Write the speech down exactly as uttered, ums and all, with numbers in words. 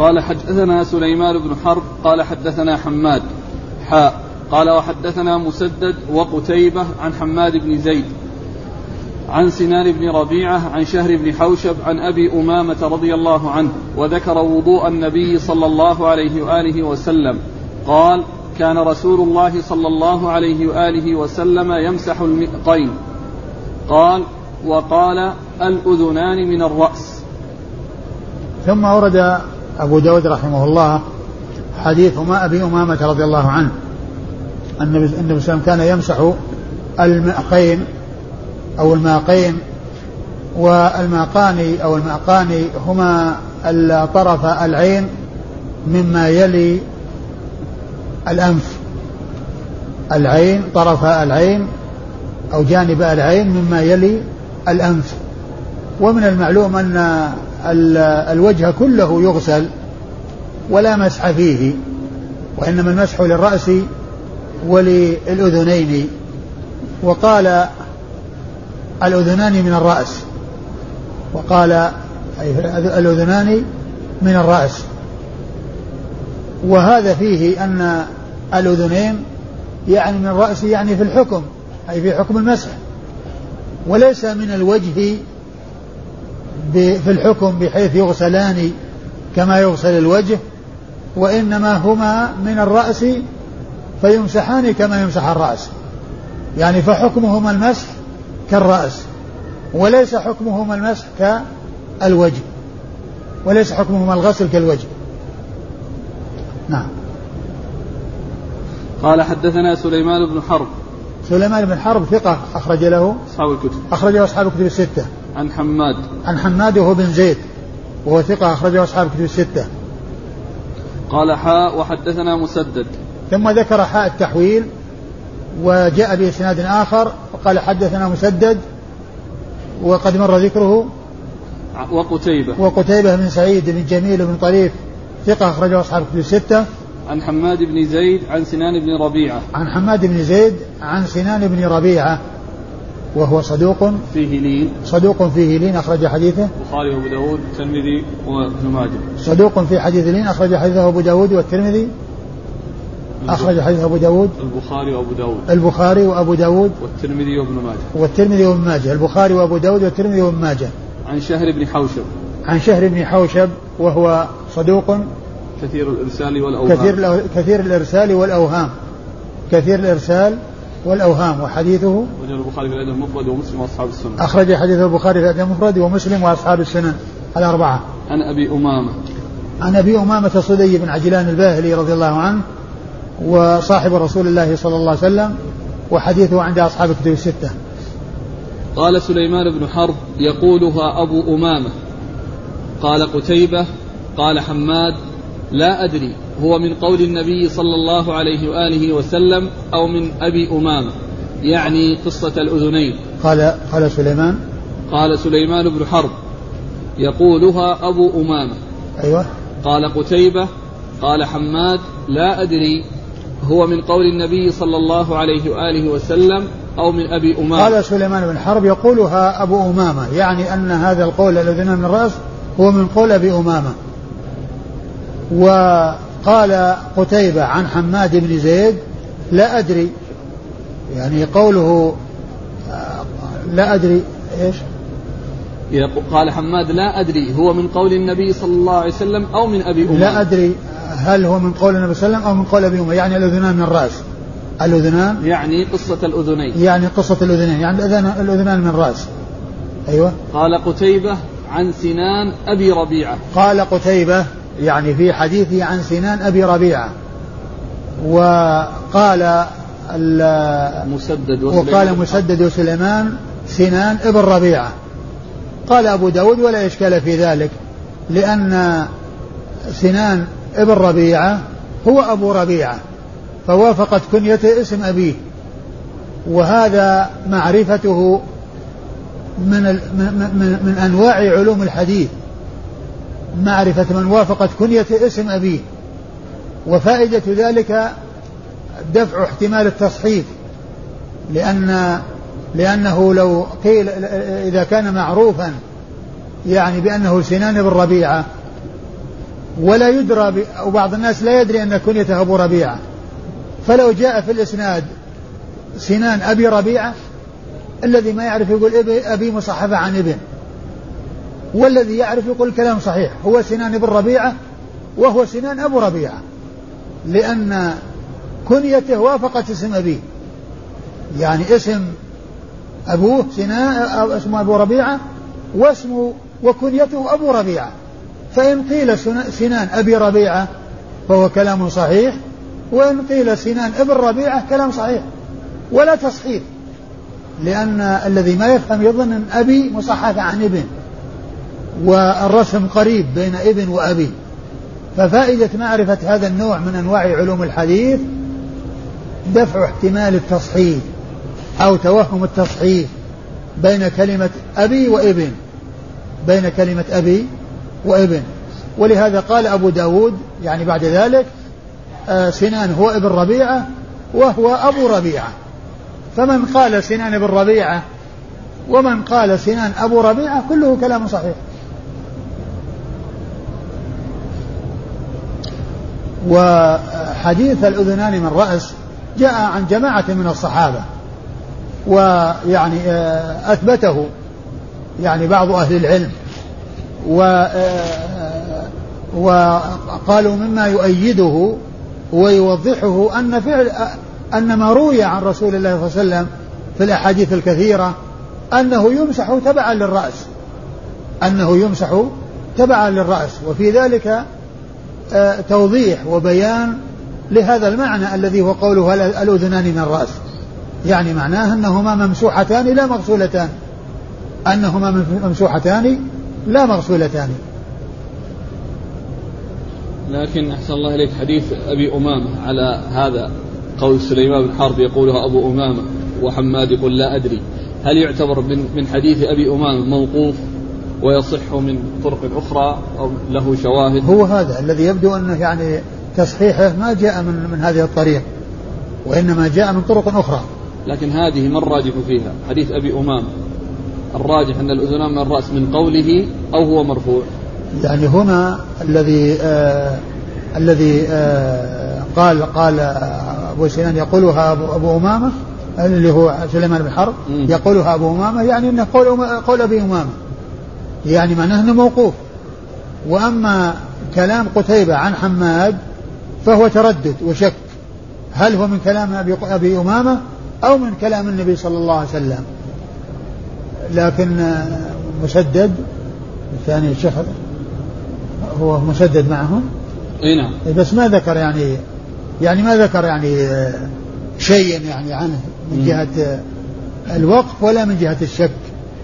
قال حدثنا سليمان بن حرب قال حدثنا حماد حاء قال وحدثنا مسدد وقتيبة عن حماد بن زيد عن سنان بن ربيعة عن شهر بن حوشب عن أبي أمامة رضي الله عنه وذكر وضوء النبي صلى الله عليه وآله وسلم قال كان رسول الله صلى الله عليه وآله وسلم يمسح المئقين قال وقال الأذنان من الرأس. ثم ورد أبو داود رحمه الله حديث ما أبي أمامة رضي الله عنه أن النبي صلى الله عليه وسلم كان يمسح المئقين أو الماقين، والماقان أو الماقان هما طرف العين مما يلي الأنف، العين طرف العين أو جانب العين مما يلي الأنف. ومن المعلوم أن الوجه كله يغسل ولا مسح فيه، وإنما المسح للرأس وللأذنين. وقال الأذنان من الرأس، وقال الأذنان من الرأس، وهذا فيه أن الأذنين يعني من الرأس يعني في الحكم، أي في حكم المسح، وليس من الوجه في الحكم بحيث يغسلان كما يغسل الوجه، وإنما هما من الرأس فيمسحان كما يمسح الرأس، يعني فحكمهما المسح كالرأس، وليس حكمهما المسح كالوجه، وليس حكمهما الغسل كالوجه. نعم. قال حدثنا سليمان بن حرب. سليمان بن حرب ثقة أخرج له أصحاب الكتب أخرجه أصحاب الكتب الستة. عن حماد عن حماد وهو بن زيد وهو ثقة أخرجه أصحاب الكتب الستة. قال حاء وحدثنا مسدد، ثم ذكر حاء التحويل وجاء بإسناد آخر وقال حدثنا مسدد وقد مر ذكره وقتيبة وقتيبة بن سعيد بن جميل بن طريف ثقة أخرجه أصحاب الكتب الستة. عن حماد بن زيد عن سنان بن ربيعة عن حماد بن زيد عن سنان بن ربيعة وهو صدوق فيه لين صدوق فيه لين أخرج حديثه البخاري وأبو داود والترمذي وابن ماجه. صدوق في حديث لين أخرج حديثه أبو داود والترمذي أخرج حديث أبو داود البخاري وأبو داود البخاري وأبو داود والترمذي وابن ماجه والترمذي وابن ماجه البخاري وأبو داود والترمذي وابن ماجه. عن شهر بن حوشب عن شهر بن حوشب وهو صدوق كثير الإرسال والأوهام كثير, كثير الإرسال والأوهام كثير الإرسال والأوهام وحديثه وجه البخاري في الأدب المفرد ومسلم وأصحاب السنن. أخرج حديث البخاري في الأدب المفرد ومسلم وأصحاب السنن الأربعة. عن أبي أمامة عن أبي أمامة صدي بن عجلان الباهلي رضي الله عنه وصاحب رسول الله صلى الله عليه وسلم وحديثه عند أصحاب الكتب الستة. قال سليمان بن حرب يقولها أبو أمامة قال قتيبة قال حماد لا أدري هو من قول النبي صلى الله عليه وآله وسلم أو من أبي أمامة، يعني قصة الأذنين. قال قال سليمان قال سليمان بن حرب يقولها أبو أمامة. أيوة. قال قتيبة قال حماد لا أدري هو من قول النبي صلى الله عليه وآله وسلم أو من أبي أمامة. قال سليمان بن حرب يقولها أبو أمامة، يعني أن هذا القول الأذنان من الرأس هو من قول أبي أمامة. وقال قتيبة عن حماد بن زيد لا أدري، يعني قوله لا أدري إيش. قال حماد لا أدري هو من قول النبي صلى الله عليه وسلم أو من أبي أمامة. لا أدري هل هو من قول النبي صلى الله عليه وسلم أو من قول أبي أمامة، يعني الأذنان من الرأس. الأذنان يعني قصة الأذنين، يعني قصة الأذنين، يعني الأذنان من الرأس. أيوة. قال قتيبة عن سنان أبي ربيعة. قال قتيبة يعني في حديثه عن سنان أبي ربيعة. وقال مسدد وقال مسدد وسليمان سنان ابن ربيعة. قال أبو داود ولا إشكال في ذلك، لأن سنان ابن ربيعة هو أبو ربيعة، فوافقت كنيته اسم أبيه، وهذا معرفته من, من, من أنواع علوم الحديث، معرفة من وافقت كنيته اسم أبيه، وفائدة ذلك دفع احتمال التصحيف، لأن لأنه لو قيل إذا كان معروفا يعني بأنه سنان بن ربيعة ولا يدرى ب... وبعض الناس لا يدري أن كنيته أبو ربيعة، فلو جاء في الإسناد سنان أبي ربيعة الذي ما يعرف يقول أبي مصحفة عن ابن، والذي يعرف يقول كلام صحيح هو سنان ابن ربيعة وهو سنان أبو ربيعة، لأن كنيته وافقت اسم أبيه، يعني اسم أبوه سنان اسمه أبو ربيعة واسمه وكنيته أبو ربيعة، فإن قيل سنان أبي ربيعة فهو كلام صحيح، وإن قيل سنان ابن ربيعة كلام صحيح ولا تصحيح، لأن الذي ما يفهم يظن أن أبي مصحف عن ابن، والرسم قريب بين ابن وأبي. ففائدة معرفة هذا النوع من أنواع علوم الحديث دفع احتمال التصحيح أو توهم التصحيح بين كلمة أبي وابن بين كلمة أبي وابن. ولهذا قال أبو داود يعني بعد ذلك آه سنان هو ابن ربيعة وهو أبو ربيعة، فمن قال سنان ابن ربيعة ومن قال سنان أبو ربيعة كله كلام صحيح. وحديث الأذنان من رأس جاء عن جماعة من الصحابة، ويعني أثبته يعني بعض أهل العلم، وقالوا مما يؤيده ويوضحه أن فعل أن ما روي عن رسول الله صلى الله عليه وسلم في الأحاديث الكثيرة أنه يمسح تبعا للرأس أنه يمسح تبعا للرأس وفي ذلك توضيح وبيان لهذا المعنى الذي هو قوله الأذنان من الرأس، يعني معناه أنهما ممسوحتان لا مغسولتان أنهما ممسوحتان لا مغسولتان. لكن أحسن الله إليك حديث أبي أمامة على هذا قول سليمان بن حرب يقولها أبو أمامة وحماد يقول لا أدري، هل يعتبر من حديث أبي أمامة موقوف ويصح من طرق أخرى أو له شواهد؟ هو هذا الذي يبدو أنه يعني تصحيحه ما جاء من, من هذه الطريق، وإنما جاء من طرق أخرى. لكن هذه ما الراجح فيها؟ حديث أبي أمامة الراجح أن الأذنان من الرأس من قوله أو هو مرفوع؟ يعني هنا الذي آه الذي آه قال قال أبو سنان يقولها أبو, أبو أمامة اللي هو سليمان بن حرب يقولها أبو أمامة، يعني أنه قول, قول أبي أمامة، يعني معناه أنه موقوف. وأما كلام قتيبة عن حماد فهو تردد وشك، هل هو من كلام أبي, أبي أمامة أو من كلام النبي صلى الله عليه وسلم. لكن مسدد الثاني الشيخ هو مسدد معهم اي نعم، بس ما ذكر يعني يعني ما ذكر يعني شيء يعني عنه من جهة الوقف ولا من جهة الشك.